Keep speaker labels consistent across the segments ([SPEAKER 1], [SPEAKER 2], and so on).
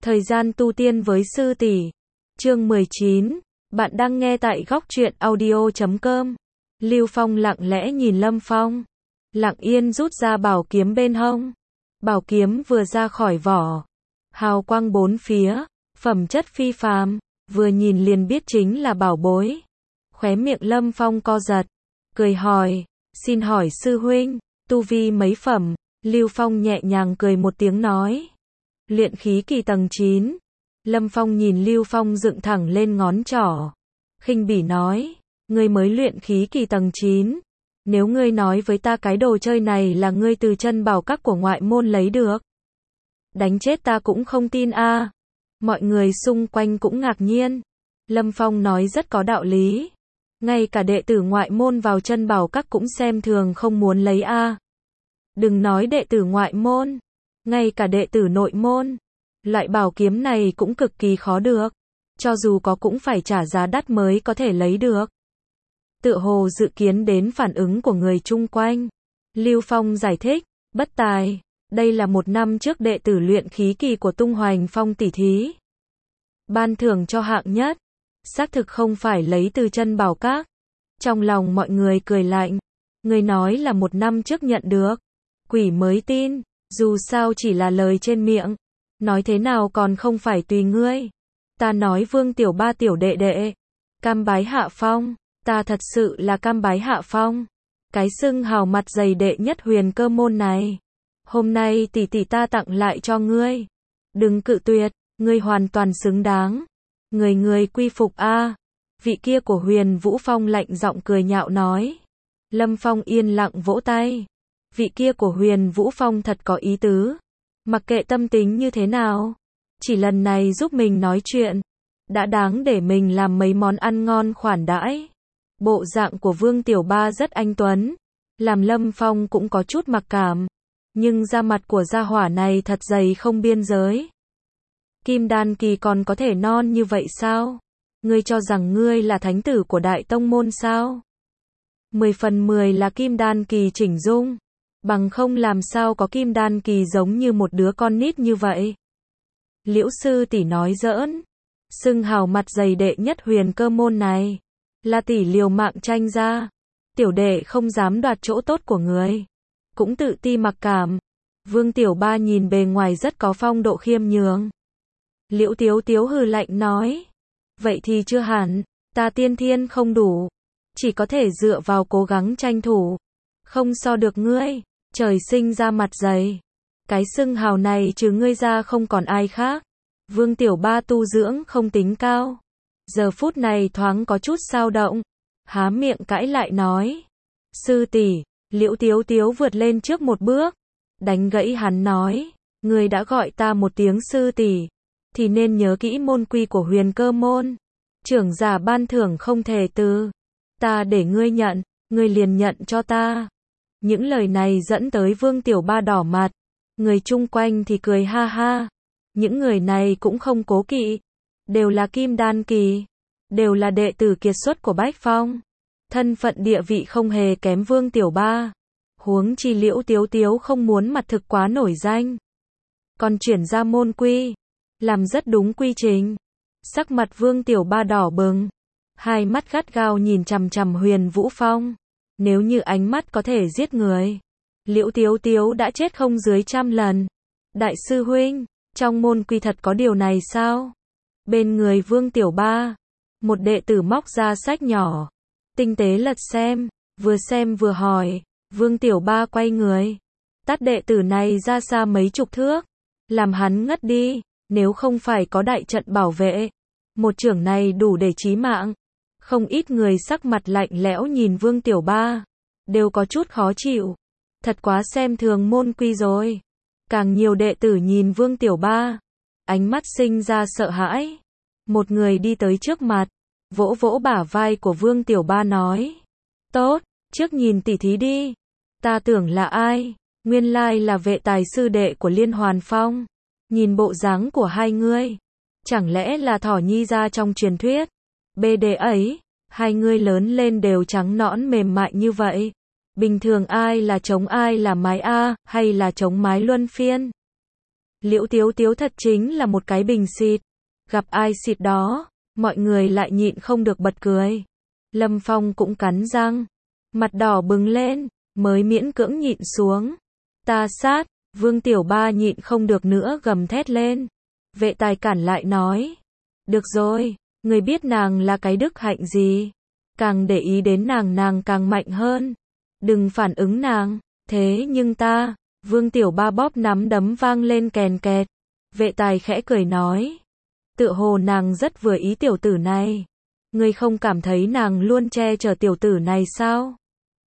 [SPEAKER 1] Thời gian tu tiên với sư tỷ. Chương 19. Bạn đang nghe tại góc truyện audio.com. Lưu Phong lặng lẽ nhìn Lâm Phong, lặng yên rút ra bảo kiếm bên hông. Bảo kiếm vừa ra khỏi vỏ, hào quang bốn phía, phẩm chất phi phàm, vừa nhìn liền biết chính là bảo bối. Khóe miệng Lâm Phong co giật, cười hỏi, xin hỏi sư huynh, tu vi mấy phẩm? Lưu Phong nhẹ nhàng cười một tiếng nói, luyện khí kỳ tầng 9. Lâm Phong nhìn Lưu Phong dựng thẳng lên ngón trỏ, khinh bỉ nói, ngươi mới luyện khí kỳ tầng 9. Nếu ngươi nói với ta cái đồ chơi này là ngươi từ chân bảo các của ngoại môn lấy được, đánh chết ta cũng không tin a. Mọi người xung quanh cũng ngạc nhiên. Lâm Phong nói rất có đạo lý. Ngay cả đệ tử ngoại môn vào chân bảo các cũng xem thường không muốn lấy a. Đừng nói đệ tử ngoại môn, ngay cả đệ tử nội môn, loại bảo kiếm này cũng cực kỳ khó được. Cho dù có cũng phải trả giá đắt mới có thể lấy được. Tựa hồ dự kiến đến phản ứng của người chung quanh, Lưu Phong giải thích, bất tài, đây là 1 năm trước đệ tử luyện khí kỳ của Tung Hoành Phong tỷ thí. Ban thưởng cho hạng nhất, xác thực không phải lấy từ chân bảo các. Trong lòng mọi người cười lạnh, người nói là 1 năm trước nhận được, quỷ mới tin, dù sao chỉ là lời trên miệng, nói thế nào còn không phải tùy ngươi. Ta nói Vương tiểu ba tiểu đệ đệ, cam bái hạ phong. Ta thật sự là cam bái hạ phong. Cái xưng hào mặt dày đệ nhất huyền cơ môn này, hôm nay tỷ tỷ ta tặng lại cho ngươi. Đừng cự tuyệt, ngươi hoàn toàn xứng đáng. Người quy phục a. Vị kia của Huyền Vũ Phong lạnh giọng cười nhạo nói. Lâm Phong yên lặng vỗ tay. Vị kia của Huyền Vũ Phong thật có ý tứ. Mặc kệ tâm tính như thế nào, chỉ lần này giúp mình nói chuyện, đã đáng để mình làm mấy món ăn ngon khoản đãi. Bộ dạng của Vương Tiểu Ba rất anh tuấn, làm Lâm Phong cũng có chút mặc cảm, nhưng da mặt của gia hỏa này thật dày không biên giới. Kim đan kỳ còn có thể non như vậy sao? Ngươi cho rằng ngươi là thánh tử của đại tông môn sao? 10 phần 10 là kim đan kỳ chỉnh dung, bằng không làm sao có kim đan kỳ giống như một đứa con nít như vậy. Liễu sư tỷ nói giỡn, xưng hào mặt dày đệ nhất huyền cơ môn này, là tỷ liều mạng tranh ra, tiểu đệ không dám đoạt chỗ tốt của người, cũng tự ti mặc cảm. Vương Tiểu Ba nhìn bề ngoài rất có phong độ khiêm nhường. Liễu Tiếu Tiếu hừ lạnh nói, vậy thì chưa hẳn, ta tiên thiên không đủ, chỉ có thể dựa vào cố gắng tranh thủ, không so được ngươi, trời sinh ra mặt dày. Cái xưng hào này trừ ngươi ra không còn ai khác. Vương Tiểu Ba tu dưỡng không tính cao, giờ phút này thoáng có chút xao động, há miệng cãi lại nói, sư tỷ. Liễu Tiếu Tiếu vượt lên trước một bước, đánh gãy hắn nói, ngươi đã gọi ta một tiếng sư tỷ, thì nên nhớ kỹ môn quy của huyền cơ môn, trưởng giả ban thưởng không thể từ, ta để ngươi nhận, ngươi liền nhận cho ta. Những lời này dẫn tới Vương Tiểu Ba đỏ mặt, người chung quanh thì cười ha ha. Những người này cũng không cố kỵ, đều là kim đan kỳ, đều là đệ tử kiệt xuất của Bách Phong, thân phận địa vị không hề kém Vương Tiểu Ba. Huống chi Liễu Tiếu Tiếu không muốn mặt thực quá nổi danh, còn chuyển ra môn quy, làm rất đúng quy trình. Sắc mặt Vương Tiểu Ba đỏ bừng, hai mắt gắt gao nhìn chằm chằm Huyền Vũ Phong. Nếu như ánh mắt có thể giết người, Liễu Tiếu Tiếu đã chết không dưới 100 lần. Đại sư huynh, trong môn quy thật có điều này sao? Bên người Vương Tiểu Ba, một đệ tử móc ra sách nhỏ, tinh tế lật xem vừa hỏi. Vương Tiểu Ba quay người, tát đệ tử này ra xa mấy chục thước, làm hắn ngất đi. Nếu không phải có đại trận bảo vệ, một chưởng này đủ để chí mạng. Không ít người sắc mặt lạnh lẽo nhìn Vương Tiểu Ba, đều có chút khó chịu. Thật quá xem thường môn quy rồi. Càng nhiều đệ tử nhìn Vương Tiểu Ba, ánh mắt sinh ra sợ hãi. Một người đi tới trước mặt, vỗ vỗ bả vai của Vương Tiểu Ba nói, tốt, trước nhìn tỉ thí đi. Ta tưởng là ai, nguyên lai là vệ tài sư đệ của Liên Hoàn Phong. Nhìn bộ dáng của hai ngươi, chẳng lẽ là thỏ nhi ra trong truyền thuyết. Bê đề ấy, hai ngươi lớn lên đều trắng nõn mềm mại như vậy. Bình thường ai là chống ai là mái a, hay là chống mái luân phiên? Liễu Tiếu Tiếu thật chính là một cái bình xịt. Gặp ai xịt đó, mọi người lại nhịn không được bật cười. Lâm Phong cũng cắn răng, mặt đỏ bừng lên, mới miễn cưỡng nhịn xuống. Ta sát, Vương Tiểu Ba nhịn không được nữa gầm thét lên. Vệ tài cản lại nói. Được rồi, người biết nàng là cái đức hạnh gì. Càng để ý đến nàng càng mạnh hơn. Đừng phản ứng nàng, thế nhưng ta, Vương Tiểu Ba bóp nắm đấm vang lên kèn kẹt. Vệ tài khẽ cười nói. Tựa hồ nàng rất vừa ý tiểu tử này. Ngươi không cảm thấy nàng luôn che chở tiểu tử này sao?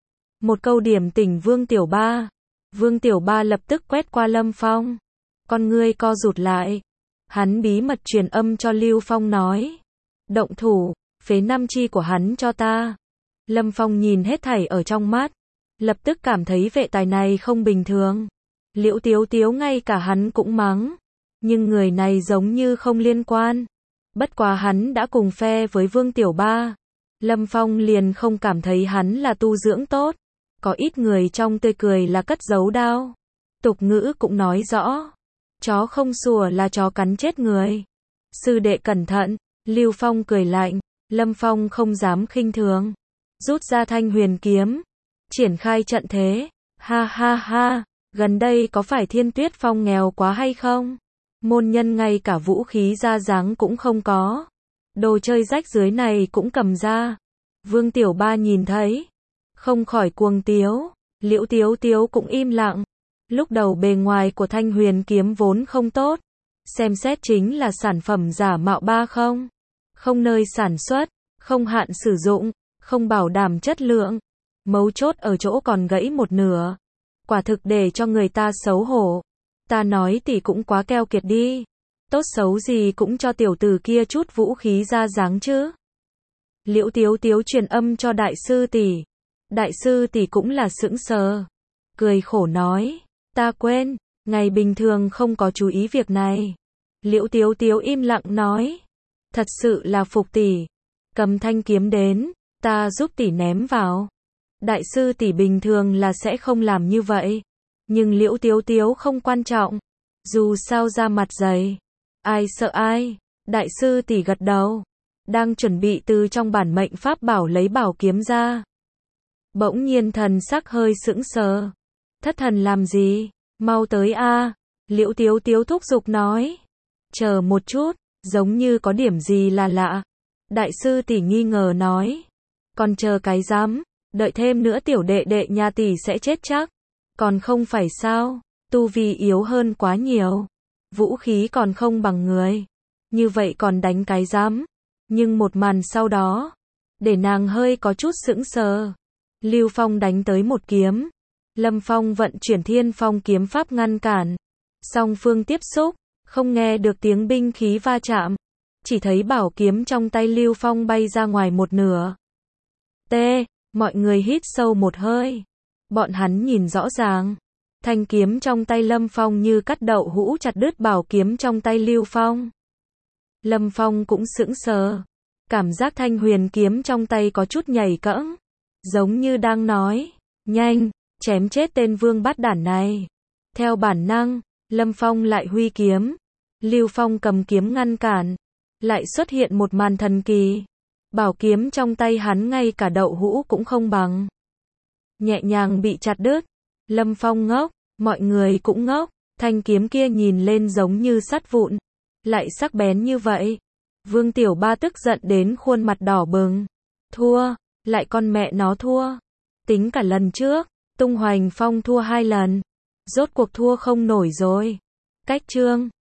[SPEAKER 1] Một câu điểm tỉnh Vương Tiểu Ba. Vương Tiểu Ba lập tức quét qua Lâm Phong. Con ngươi co rụt lại. Hắn bí mật truyền âm cho Lưu Phong nói. Động thủ, phế năm chi của hắn cho ta. Lâm Phong nhìn hết thảy ở trong mắt. Lập tức cảm thấy vệ tài này không bình thường. Liễu Tiếu Tiếu ngay cả hắn cũng mắng. Nhưng người này giống như không liên quan. Bất quá hắn đã cùng phe với Vương Tiểu Ba. Lâm Phong liền không cảm thấy hắn là tu dưỡng tốt. Có ít người trong tươi cười là cất giấu đao. Tục ngữ cũng nói rõ. Chó không sủa là chó cắn chết người. Sư đệ cẩn thận, Lưu Phong cười lạnh. Lâm Phong không dám khinh thường. Rút ra thanh huyền kiếm. Triển khai trận thế. Ha ha ha, gần đây có phải Thiên Tuyết Phong nghèo quá hay không? Môn nhân ngay cả vũ khí ra dáng cũng không có. Đồ chơi rách dưới này cũng cầm ra. Vương Tiểu Ba nhìn thấy. Không khỏi cuồng tiếu. Liễu Tiếu Tiếu cũng im lặng. Lúc đầu bề ngoài của thanh huyền kiếm vốn không tốt. Xem xét chính là sản phẩm giả mạo ba không. Không nơi sản xuất. Không hạn sử dụng. Không bảo đảm chất lượng. Mấu chốt ở chỗ còn gãy một nửa. Quả thực để cho người ta xấu hổ. Ta nói tỷ cũng quá keo kiệt đi. Tốt xấu gì cũng cho tiểu tử kia chút vũ khí ra dáng chứ. Liễu Tiếu Tiếu truyền âm cho đại sư tỷ. Đại sư tỷ cũng là sững sờ. Cười khổ nói. Ta quên, ngày bình thường không có chú ý việc này. Liễu Tiếu Tiếu im lặng nói. Thật sự là phục tỷ. Cầm thanh kiếm đến, ta giúp tỷ ném vào. Đại sư tỷ bình thường là sẽ không làm như vậy. Nhưng Liễu Tiếu Tiếu không quan trọng. Dù sao ra mặt dày. Ai sợ ai. Đại sư tỷ gật đầu. Đang chuẩn bị từ trong bản mệnh pháp bảo lấy bảo kiếm ra. Bỗng nhiên thần sắc hơi sững sờ. Thất thần làm gì? Mau tới a. Liễu Tiếu Tiếu thúc giục nói. Chờ một chút, giống như có điểm gì là lạ. Đại sư tỷ nghi ngờ nói. Còn chờ cái dám, đợi thêm nữa tiểu đệ đệ nhà tỷ sẽ chết chắc. Còn không phải sao, tu vi yếu hơn quá nhiều. Vũ khí còn không bằng người. Như vậy còn đánh cái dám. Nhưng một màn sau đó, để nàng hơi có chút sững sờ. Lưu Phong đánh tới một kiếm. Lâm Phong vận chuyển Thiên Phong kiếm pháp ngăn cản. Song phương tiếp xúc, không nghe được tiếng binh khí va chạm. Chỉ thấy bảo kiếm trong tay Lưu Phong bay ra ngoài một nửa. Mọi người hít sâu một hơi. Bọn hắn nhìn rõ ràng. Thanh kiếm trong tay Lâm Phong như cắt đậu hũ chặt đứt bảo kiếm trong tay Lưu Phong. Lâm Phong cũng sững sờ. Cảm giác thanh huyền kiếm trong tay có chút nhảy cẫng. Giống như đang nói. Nhanh, chém chết tên vương bát đản này. Theo bản năng, Lâm Phong lại huy kiếm. Lưu Phong cầm kiếm ngăn cản. Lại xuất hiện một màn thần kỳ. Bảo kiếm trong tay hắn ngay cả đậu hũ cũng không bằng. Nhẹ nhàng bị chặt đứt. Lâm Phong ngốc, mọi người cũng ngốc. Thanh kiếm kia nhìn lên giống như sắt vụn. Lại sắc bén như vậy. Vương Tiểu Ba tức giận đến khuôn mặt đỏ bừng. Thua, lại con mẹ nó thua. Tính cả lần trước, Tung Hoành Phong thua 2 lần. Rốt cuộc thua không nổi rồi. Cách chương